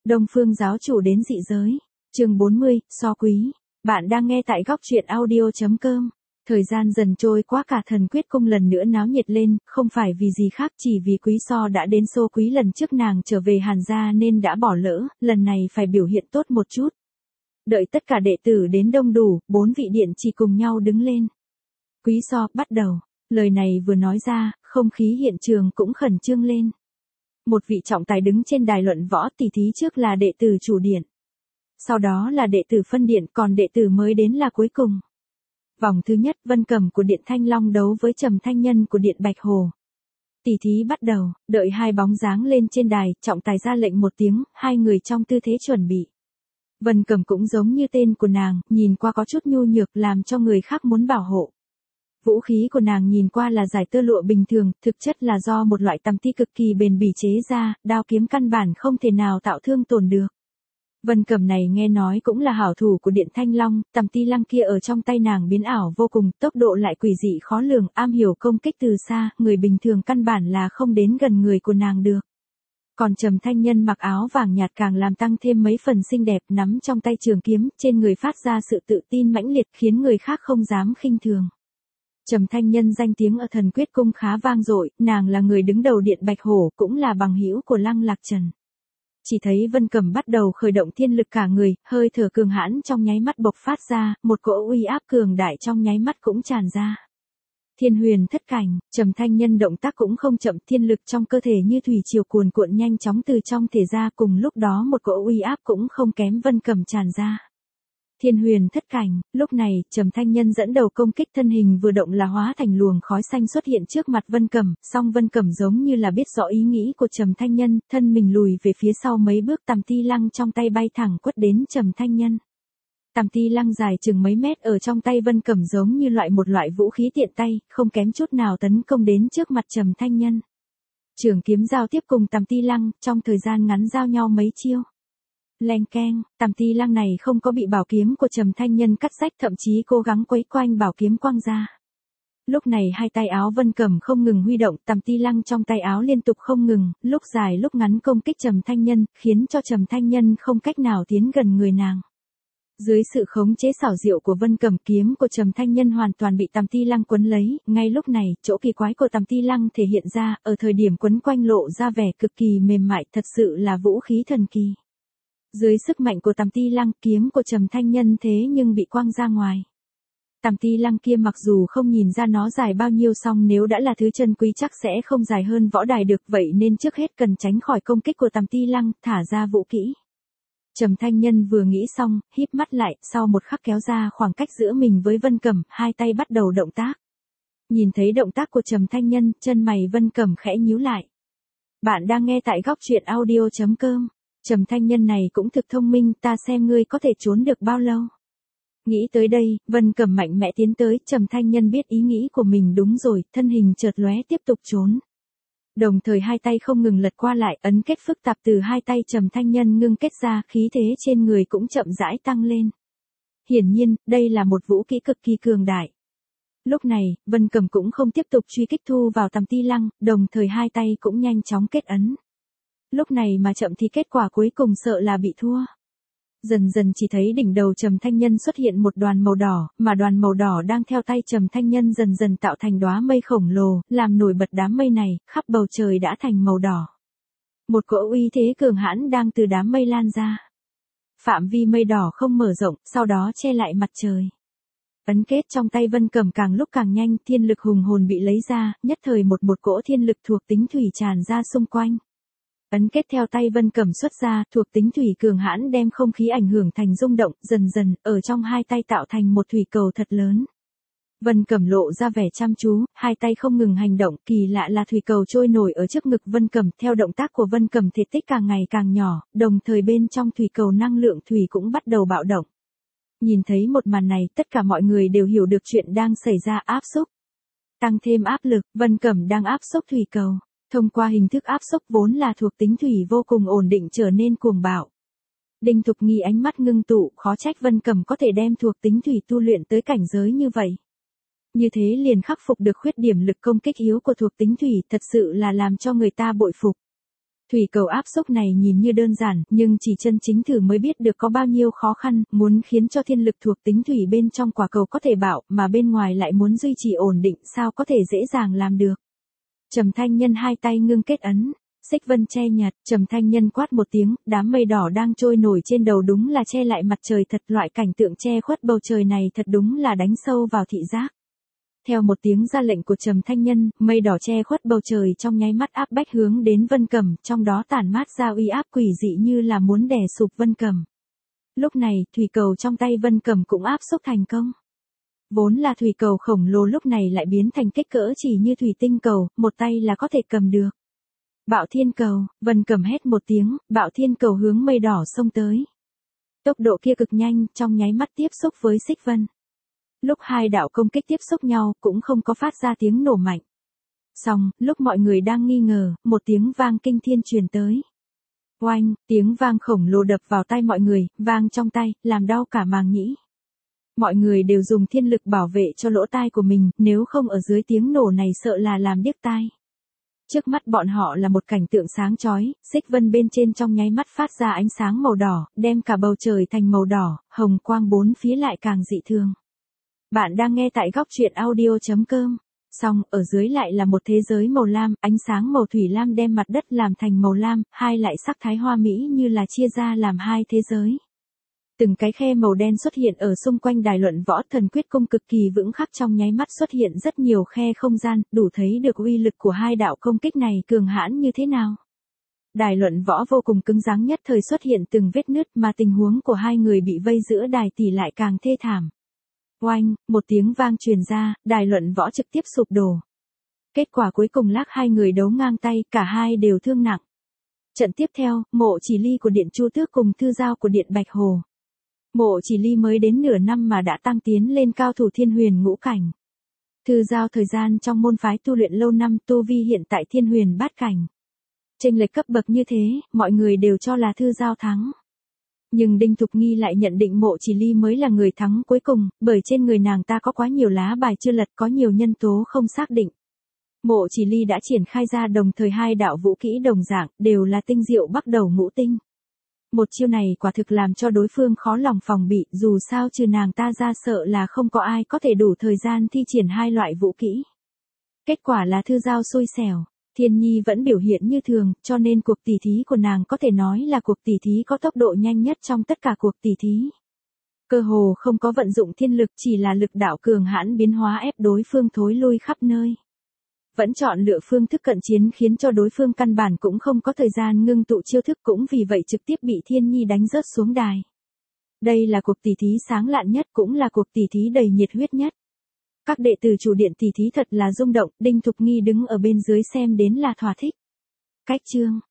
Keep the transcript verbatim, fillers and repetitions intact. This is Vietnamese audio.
Đông Phương giáo chủ đến dị giới. Chương bốn mươi, so quý. Bạn đang nghe tại góc truyện audio chấm com. Thời gian dần trôi qua, cả Thần Quyết Cung lần nữa náo nhiệt lên, không phải vì gì khác, chỉ vì Quý So đã đến xô quý lần trước nàng trở về Hàn gia nên đã bỏ lỡ, lần này phải biểu hiện tốt một chút. Đợi tất cả đệ tử đến đông đủ, bốn vị điện chỉ cùng nhau đứng lên. Quý So, bắt đầu. Lời này vừa nói ra, không khí hiện trường cũng khẩn trương lên. Một vị trọng tài đứng trên đài luận võ, tỷ thí trước là đệ tử chủ điện. Sau đó là đệ tử phân điện, còn đệ tử mới đến là cuối cùng. Vòng thứ nhất, Vân Cẩm của điện Thanh Long đấu với Trầm Thanh Nhân của điện Bạch Hồ. Tỷ thí bắt đầu, đợi hai bóng dáng lên trên đài, trọng tài ra lệnh một tiếng, hai người trong tư thế chuẩn bị. Vân Cẩm cũng giống như tên của nàng, nhìn qua có chút nhu nhược, làm cho người khác muốn bảo hộ. Vũ khí của nàng nhìn qua là giải tơ lụa bình thường, thực chất là do một loại tằm ti cực kỳ bền bỉ chế ra, đao kiếm căn bản không thể nào tạo thương tổn được. Vân Cẩm này nghe nói cũng là hảo thủ của điện Thanh Long, tằm ti lăng kia ở trong tay nàng biến ảo vô cùng, tốc độ lại quỷ dị khó lường, am hiểu công kích từ xa, người bình thường căn bản là không đến gần người của nàng được. Còn Trầm Thanh Nhân mặc áo vàng nhạt càng làm tăng thêm mấy phần xinh đẹp, nắm trong tay trường kiếm, trên người phát ra sự tự tin mãnh liệt khiến người khác không dám khinh thường. Trầm Thanh Nhân danh tiếng ở Thần Quyết Cung khá vang dội, nàng là người đứng đầu điện Bạch Hổ, cũng là bằng hữu của Lăng Lạc Trần. Chỉ thấy Vân Cẩm bắt đầu khởi động thiên lực cả người, hơi thở cường hãn trong nháy mắt bộc phát ra, một cỗ uy áp cường đại trong nháy mắt cũng tràn ra. Thiên Huyền Thất Cảnh, Trầm Thanh Nhân động tác cũng không chậm, thiên lực trong cơ thể như thủy triều cuồn cuộn nhanh chóng từ trong thể ra, cùng lúc đó một cỗ uy áp cũng không kém Vân Cẩm tràn ra. Thiên Huyền Thất Cảnh, lúc này, Trầm Thanh Nhân dẫn đầu công kích, thân hình vừa động là hóa thành luồng khói xanh xuất hiện trước mặt Vân Cẩm, song Vân Cẩm giống như là biết rõ ý nghĩ của Trầm Thanh Nhân, thân mình lùi về phía sau mấy bước, tằm ti lăng trong tay bay thẳng quất đến Trầm Thanh Nhân. Tằm ti lăng dài chừng mấy mét ở trong tay Vân Cẩm giống như loại một loại vũ khí tiện tay, không kém chút nào tấn công đến trước mặt Trầm Thanh Nhân. Trường kiếm giao tiếp cùng tằm ti lăng, trong thời gian ngắn giao nhau mấy chiêu. Leng keng, tằm ti lăng này không có bị bảo kiếm của Trầm Thanh Nhân cắt rách, thậm chí cố gắng quấy quanh bảo kiếm quăng ra. Lúc này hai tay áo Vân Cẩm không ngừng huy động, tằm ti lăng trong tay áo liên tục không ngừng, lúc dài lúc ngắn công kích Trầm Thanh Nhân, khiến cho Trầm Thanh Nhân không cách nào tiến gần người nàng. Dưới sự khống chế xảo diệu của Vân Cẩm, kiếm của Trầm Thanh Nhân hoàn toàn bị tằm ti lăng quấn lấy, ngay lúc này, chỗ kỳ quái của tằm ti lăng thể hiện ra, ở thời điểm quấn quanh lộ ra vẻ cực kỳ mềm mại, thật sự là vũ khí thần kỳ. Dưới sức mạnh của tằm ti lăng, kiếm của Trầm Thanh Nhân thế nhưng bị quăng ra ngoài. Tằm ti lăng kia mặc dù không nhìn ra nó dài bao nhiêu, song nếu đã là thứ chân quý chắc sẽ không dài hơn võ đài được, vậy nên trước hết cần tránh khỏi công kích của tằm ti lăng, thả ra vũ kỹ. Trầm Thanh Nhân vừa nghĩ xong, híp mắt lại, sau một khắc kéo ra khoảng cách giữa mình với Vân Cẩm, hai tay bắt đầu động tác. Nhìn thấy động tác của Trầm Thanh Nhân, chân mày Vân Cẩm khẽ nhíu lại. Bạn đang nghe tại góc truyện audio chấm com. Trầm Thanh Nhân này cũng thực thông minh, ta xem ngươi có thể trốn được bao lâu. Nghĩ tới đây, Vân Cẩm mạnh mẽ tiến tới, Trầm Thanh Nhân biết ý nghĩ của mình đúng rồi, thân hình chợt lóe tiếp tục trốn. Đồng thời hai tay không ngừng lật qua lại, ấn kết phức tạp từ hai tay Trầm Thanh Nhân ngưng kết ra, khí thế trên người cũng chậm rãi tăng lên. Hiển nhiên, đây là một vũ kỹ cực kỳ cường đại. Lúc này, Vân Cẩm cũng không tiếp tục truy kích thu vào tằm ti lăng, đồng thời hai tay cũng nhanh chóng kết ấn. Lúc này mà chậm thì kết quả cuối cùng sợ là bị thua. Dần dần chỉ thấy đỉnh đầu Trầm Thanh Nhân xuất hiện một đoàn màu đỏ, mà đoàn màu đỏ đang theo tay Trầm Thanh Nhân dần dần tạo thành đóa mây khổng lồ, làm nổi bật đám mây này, khắp bầu trời đã thành màu đỏ. Một cỗ uy thế cường hãn đang từ đám mây lan ra. Phạm vi mây đỏ không mở rộng, sau đó che lại mặt trời. Ấn kết trong tay Vân Cẩm càng lúc càng nhanh, thiên lực hùng hồn bị lấy ra, nhất thời một một cỗ thiên lực thuộc tính thủy tràn ra xung quanh. Ấn kết theo tay Vân Cẩm xuất ra, thuộc tính thủy cường hãn đem không khí ảnh hưởng thành rung động, dần dần, ở trong hai tay tạo thành một thủy cầu thật lớn. Vân Cẩm lộ ra vẻ chăm chú, hai tay không ngừng hành động, kỳ lạ là thủy cầu trôi nổi ở trước ngực Vân Cẩm, theo động tác của Vân Cẩm thể tích càng ngày càng nhỏ, đồng thời bên trong thủy cầu năng lượng thủy cũng bắt đầu bạo động. Nhìn thấy một màn này, tất cả mọi người đều hiểu được chuyện đang xảy ra, áp xúc. Tăng thêm áp lực, Vân Cẩm đang áp xúc thủy cầu. Thông qua hình thức áp xúc vốn là thuộc tính thủy vô cùng ổn định trở nên cuồng bạo. Đinh Thục Nghi ánh mắt ngưng tụ, khó trách Vân Cẩm có thể đem thuộc tính thủy tu luyện tới cảnh giới như vậy. Như thế liền khắc phục được khuyết điểm lực công kích yếu của thuộc tính thủy, thật sự là làm cho người ta bội phục. Thủy cầu áp xúc này nhìn như đơn giản, nhưng chỉ chân chính thử mới biết được có bao nhiêu khó khăn, muốn khiến cho thiên lực thuộc tính thủy bên trong quả cầu có thể bạo, mà bên ngoài lại muốn duy trì ổn định, sao có thể dễ dàng làm được. Trầm Thanh Nhân hai tay ngưng kết ấn, xích vân che nhật, Trầm Thanh Nhân quát một tiếng, đám mây đỏ đang trôi nổi trên đầu đúng là che lại mặt trời thật, loại cảnh tượng che khuất bầu trời này thật đúng là đánh sâu vào thị giác. Theo một tiếng ra lệnh của Trầm Thanh Nhân, mây đỏ che khuất bầu trời trong nháy mắt áp bách hướng đến Vân Cầm, trong đó tản mát ra uy áp quỷ dị như là muốn đè sụp Vân Cầm. Lúc này, thủy cầu trong tay Vân Cầm cũng áp xúc thành công. Vốn là thủy cầu khổng lồ lúc này lại biến thành kích cỡ chỉ như thủy tinh cầu, một tay là có thể cầm được. Bạo thiên cầu, Vân Cầm hét một tiếng, bạo thiên cầu hướng mây đỏ xông tới. Tốc độ kia cực nhanh, trong nháy mắt tiếp xúc với xích vân. Lúc hai đạo công kích tiếp xúc nhau, cũng không có phát ra tiếng nổ mạnh. Xong, lúc mọi người đang nghi ngờ, một tiếng vang kinh thiên truyền tới. Oanh, tiếng vang khổng lồ đập vào tai mọi người, vang trong tai, làm đau cả màng nhĩ. Mọi người đều dùng thiên lực bảo vệ cho lỗ tai của mình, nếu không ở dưới tiếng nổ này sợ là làm điếc tai. Trước mắt bọn họ là một cảnh tượng sáng chói, xích vân bên trên trong nháy mắt phát ra ánh sáng màu đỏ, đem cả bầu trời thành màu đỏ, hồng quang bốn phía lại càng dị thường. Bạn đang nghe tại góc truyện audio chấm com. Xong, ở dưới lại là một thế giới màu lam, ánh sáng màu thủy lam đem mặt đất làm thành màu lam, hai lại sắc thái hoa mỹ như là chia ra làm hai thế giới. Từng cái khe màu đen xuất hiện ở xung quanh đài luận võ, thần quyết cung cực kỳ vững khắc, trong nháy mắt xuất hiện rất nhiều khe không gian, đủ thấy được uy lực của hai đạo công kích này cường hãn như thế nào. Đài luận võ vô cùng cứng rắn, nhất thời xuất hiện từng vết nứt, mà tình huống của hai người bị vây giữa đài tỷ lại càng thê thảm. Oanh, một tiếng vang truyền ra, đài luận võ trực tiếp sụp đổ. Kết quả cuối cùng lác hai người đấu ngang tay, cả hai đều thương nặng. Trận tiếp theo, Mộ Chỉ Ly của Điện Chu Tước cùng Thư Giao của Điện Bạch Hồ. Mộ Chỉ Ly mới đến nửa năm mà đã tăng tiến lên cao thủ thiên huyền ngũ cảnh. Thư Giao thời gian trong môn phái tu luyện lâu năm, tu vi hiện tại thiên huyền bát cảnh. Chênh lệch cấp bậc như thế, mọi người đều cho là Thư Giao thắng. Nhưng Đinh Thục Nghi lại nhận định Mộ Chỉ Ly mới là người thắng cuối cùng, bởi trên người nàng ta có quá nhiều lá bài chưa lật, có nhiều nhân tố không xác định. Mộ Chỉ Ly đã triển khai ra đồng thời hai đạo vũ kỹ đồng dạng, đều là tinh diệu bắt đầu ngũ tinh. Một chiêu này quả thực làm cho đối phương khó lòng phòng bị, dù sao trừ nàng ta ra sợ là không có ai có thể đủ thời gian thi triển hai loại vũ kỹ. Kết quả là Thư Giao xui xẻo. Thiên Nhi vẫn biểu hiện như thường, cho nên cuộc tỉ thí của nàng có thể nói là cuộc tỉ thí có tốc độ nhanh nhất trong tất cả cuộc tỉ thí. Cơ hồ không có vận dụng thiên lực, chỉ là lực đạo cường hãn biến hóa ép đối phương thối lui khắp nơi. Vẫn chọn lựa phương thức cận chiến khiến cho đối phương căn bản cũng không có thời gian ngưng tụ chiêu thức, cũng vì vậy trực tiếp bị Thiên Nhi đánh rớt xuống đài. Đây là cuộc tỉ thí sáng lạn nhất, cũng là cuộc tỉ thí đầy nhiệt huyết nhất. Các đệ tử chủ điện tỉ thí thật là rung động, Đinh Thục Nghi đứng ở bên dưới xem đến là thỏa thích. Cách chương,